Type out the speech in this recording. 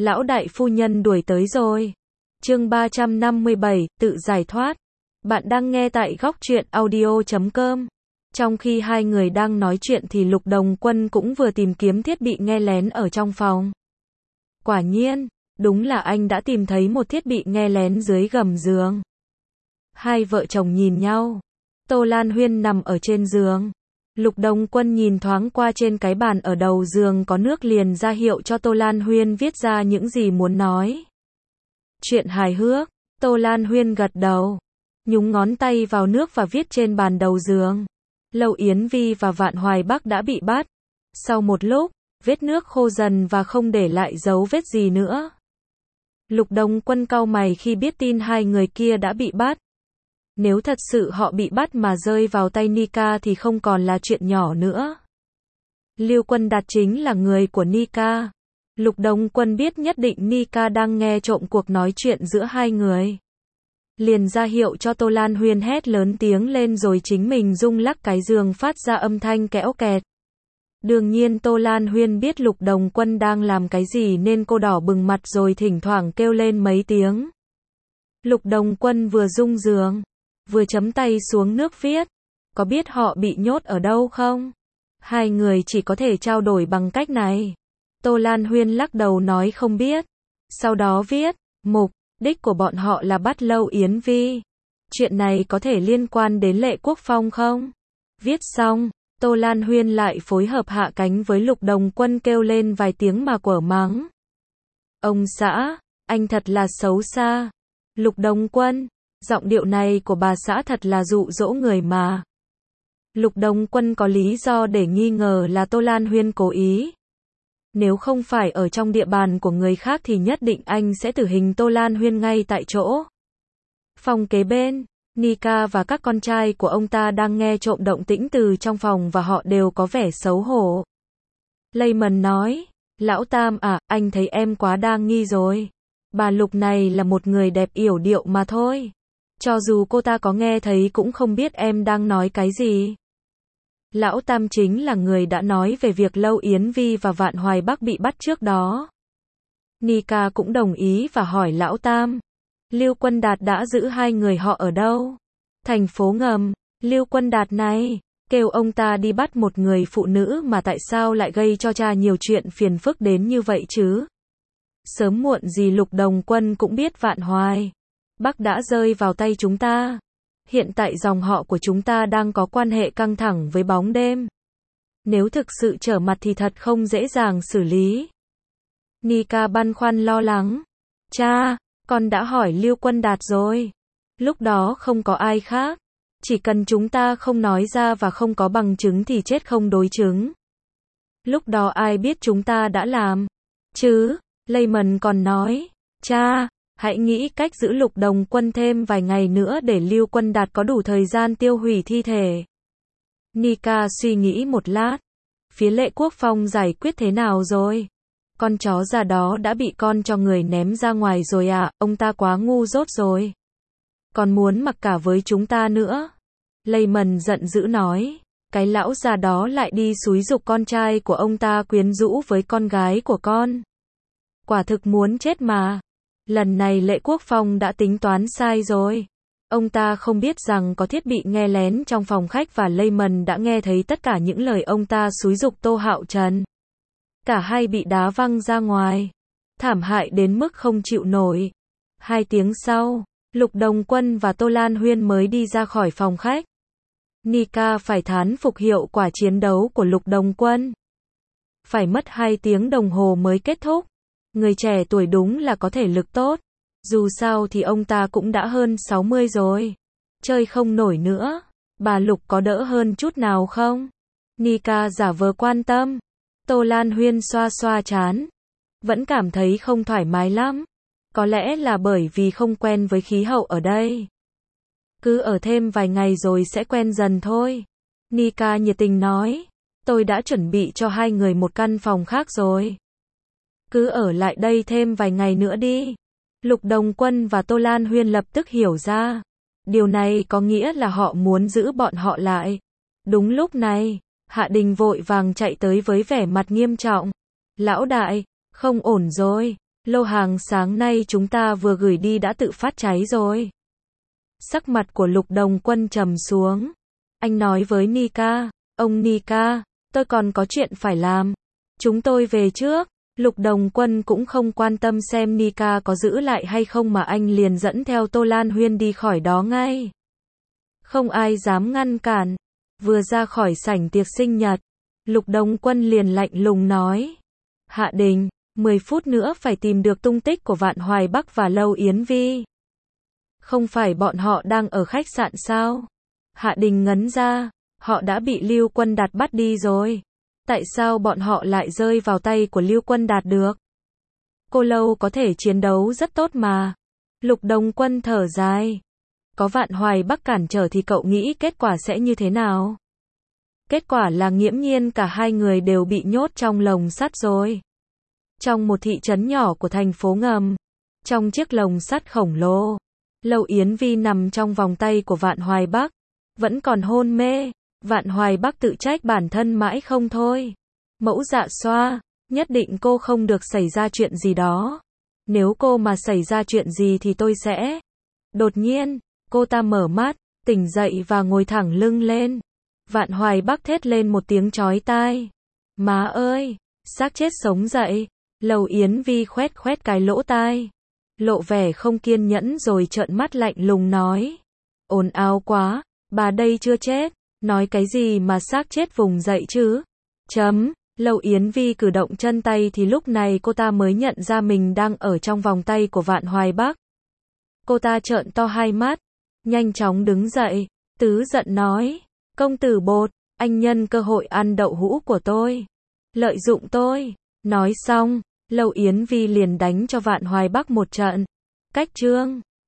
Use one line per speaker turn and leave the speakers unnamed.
Lão đại phu nhân đuổi tới rồi. Chương 357, tự giải thoát. Bạn đang nghe tại góc truyện audio.com. Trong khi hai người đang nói chuyện thì Lục Đồng Quân cũng vừa tìm kiếm thiết bị nghe lén ở trong phòng. Quả nhiên, đúng là anh đã tìm thấy một thiết bị nghe lén dưới gầm giường. Hai vợ chồng nhìn nhau. Tô Lan Huyên nằm ở trên giường. Lục Đồng Quân nhìn thoáng qua trên cái bàn ở đầu giường có nước liền ra hiệu cho Tô Lan Huyên viết ra những gì muốn nói. Chuyện hài hước. Tô Lan Huyên gật đầu, nhúng ngón tay vào nước và viết trên bàn đầu giường. Lâu Yến Vi và Vạn Hoài Bắc đã bị bắt. Sau một lúc, vết nước khô dần và không để lại dấu vết gì nữa. Lục Đồng Quân cau mày khi biết tin hai người kia đã bị bắt. Nếu thật sự họ bị bắt mà rơi vào tay Nika thì không còn là chuyện nhỏ nữa. Lưu Quân Đạt chính là người của Nika. Lục Đồng Quân biết nhất định Nika đang nghe trộm cuộc nói chuyện giữa hai người. Liền ra hiệu cho Tô Lan Huyên hét lớn tiếng lên rồi chính mình rung lắc cái giường phát ra âm thanh kẽo kẹt. Đương nhiên Tô Lan Huyên biết Lục Đồng Quân đang làm cái gì nên cô đỏ bừng mặt rồi thỉnh thoảng kêu lên mấy tiếng. Lục Đồng Quân vừa rung giường, vừa chấm tay xuống nước viết. Có biết họ bị nhốt ở đâu không? Hai người chỉ có thể trao đổi bằng cách này. Tô Lan Huyên lắc đầu nói không biết. Sau đó viết, mục đích của bọn họ là bắt Lâu Yến Vi. Chuyện này có thể liên quan đến Lệ Quốc Phong không? Viết xong, Tô Lan Huyên lại phối hợp hạ cánh với Lục Đồng Quân kêu lên vài tiếng mà quở mắng. Ông xã, anh thật là xấu xa. Lục Đồng Quân, giọng điệu này của bà xã thật là dụ dỗ người mà. Lục Đồng Quân có lý do để nghi ngờ là Tô Lan Huyên cố ý. Nếu không phải ở trong địa bàn của người khác thì nhất định anh sẽ tử hình Tô Lan Huyên ngay tại chỗ. Phòng kế bên, Nika và các con trai của ông ta đang nghe trộm động tĩnh từ trong phòng và họ đều có vẻ xấu hổ. Layman nói, Lão Tam à, anh thấy em quá đa nghi rồi. Bà Lục này là một người đẹp yểu điệu mà thôi. Cho dù cô ta có nghe thấy cũng không biết em đang nói cái gì. Lão Tam chính là người đã nói về việc Lâu Yến Vi và Vạn Hoài Bắc bị bắt trước đó. Nika cũng đồng ý và hỏi Lão Tam. Lưu Quân Đạt đã giữ hai người họ ở đâu? Thành phố ngầm. Lưu Quân Đạt này, kêu ông ta đi bắt một người phụ nữ mà tại sao lại gây cho cha nhiều chuyện phiền phức đến như vậy chứ? Sớm muộn gì Lục Đồng Quân cũng biết Vạn Hoài Bắc đã rơi vào tay chúng ta. Hiện tại dòng họ của chúng ta đang có quan hệ căng thẳng với bóng đêm. Nếu thực sự trở mặt thì thật không dễ dàng xử lý. Nika băn khoăn lo lắng. Cha, con đã hỏi Lưu Quân Đạt rồi. Lúc đó không có ai khác. Chỉ cần chúng ta không nói ra và không có bằng chứng thì chết không đối chứng. Lúc đó ai biết chúng ta đã làm chứ? Layman còn nói, cha, hãy nghĩ cách giữ Lục Đồng Quân thêm vài ngày nữa để Lưu Quân Đạt có đủ thời gian tiêu hủy thi thể. Nika suy nghĩ một lát. Phía Lệ Quốc Phong giải quyết thế nào rồi? Con chó già đó đã bị con cho người ném ra ngoài rồi à, ông ta quá ngu dốt rồi. Còn muốn mặc cả với chúng ta nữa. Layman giận dữ nói, cái lão già đó lại đi xúi giục con trai của ông ta quyến rũ với con gái của con. Quả thực muốn chết mà. Lần này Lệ Quốc Phong đã tính toán sai rồi. Ông ta không biết rằng có thiết bị nghe lén trong phòng khách và Layman đã nghe thấy tất cả những lời ông ta xúi giục Tô Hạo Trần. Cả hai bị đá văng ra ngoài. Thảm hại đến mức không chịu nổi. 2 tiếng sau, Lục Đồng Quân và Tô Lan Huyên mới đi ra khỏi phòng khách. Nika phải thán phục hiệu quả chiến đấu của Lục Đồng Quân. Phải mất 2 tiếng đồng hồ mới kết thúc. Người trẻ tuổi đúng là có thể lực tốt. Dù sao thì ông ta cũng đã hơn 60 rồi. Chơi không nổi nữa. Bà Lục có đỡ hơn chút nào không? Nika giả vờ quan tâm. Tô Lan Huyên xoa xoa trán. Vẫn cảm thấy không thoải mái lắm. Có lẽ là bởi vì không quen với khí hậu ở đây. Cứ ở thêm vài ngày rồi sẽ quen dần thôi. Nika nhiệt tình nói. Tôi đã chuẩn bị cho hai người một căn phòng khác rồi. Cứ ở lại đây thêm vài ngày nữa đi. Lục Đồng Quân và Tô Lan Huyên lập tức hiểu ra. Điều này có nghĩa là họ muốn giữ bọn họ lại. Đúng lúc này, Hạ Đình vội vàng chạy tới với vẻ mặt nghiêm trọng. Lão đại, không ổn rồi. Lô hàng sáng nay chúng ta vừa gửi đi đã tự phát cháy rồi. Sắc mặt của Lục Đồng Quân trầm xuống. Anh nói với Nika, ông Nika, tôi còn có chuyện phải làm. Chúng tôi về trước. Lục Đồng Quân cũng không quan tâm xem Nika có giữ lại hay không mà anh liền dẫn theo Tô Lan Huyên đi khỏi đó ngay. Không ai dám ngăn cản. Vừa ra khỏi sảnh tiệc sinh nhật, Lục Đồng Quân liền lạnh lùng nói. Hạ Đình, 10 phút nữa phải tìm được tung tích của Vạn Hoài Bắc và Lâu Yến Vi. Không phải bọn họ đang ở khách sạn sao? Hạ Đình ngấn ra, họ đã bị Lưu Quân Đạt bắt đi rồi. Tại sao bọn họ lại rơi vào tay của Lưu Quân Đạt được? Cô Lâu có thể chiến đấu rất tốt mà. Lục Đồng Quân thở dài. Có Vạn Hoài Bắc cản trở thì cậu nghĩ kết quả sẽ như thế nào? Kết quả là nghiễm nhiên cả hai người đều bị nhốt trong lồng sắt rồi. Trong một thị trấn nhỏ của thành phố ngầm, trong chiếc lồng sắt khổng lồ, Lâu Yến Vi nằm trong vòng tay của Vạn Hoài Bắc, vẫn còn hôn mê. Vạn Hoài Bắc tự trách bản thân mãi không thôi. Mẫu Dạ Xoa, nhất định cô không được xảy ra chuyện gì đó. Nếu cô mà xảy ra chuyện gì thì tôi sẽ... Đột nhiên, cô ta mở mắt, tỉnh dậy và ngồi thẳng lưng lên. Vạn Hoài Bắc thét lên một tiếng chói tai. Má ơi, xác chết sống dậy. Lâu Yến Vi khoét khoét cái lỗ tai, lộ vẻ không kiên nhẫn rồi trợn mắt lạnh lùng nói. Ồn ào quá, bà đây chưa chết, nói cái gì mà xác chết vùng dậy chứ? Lâu Yến Vi cử động chân tay thì lúc này cô ta mới nhận ra mình đang ở trong vòng tay của Vạn Hoài Bắc. Cô ta trợn to hai mắt, nhanh chóng đứng dậy, tứ giận nói. Công tử Bột, anh nhân cơ hội ăn đậu hũ của tôi. Lợi dụng tôi. Nói xong, Lâu Yến Vi liền đánh cho Vạn Hoài Bắc một trận. Cách chương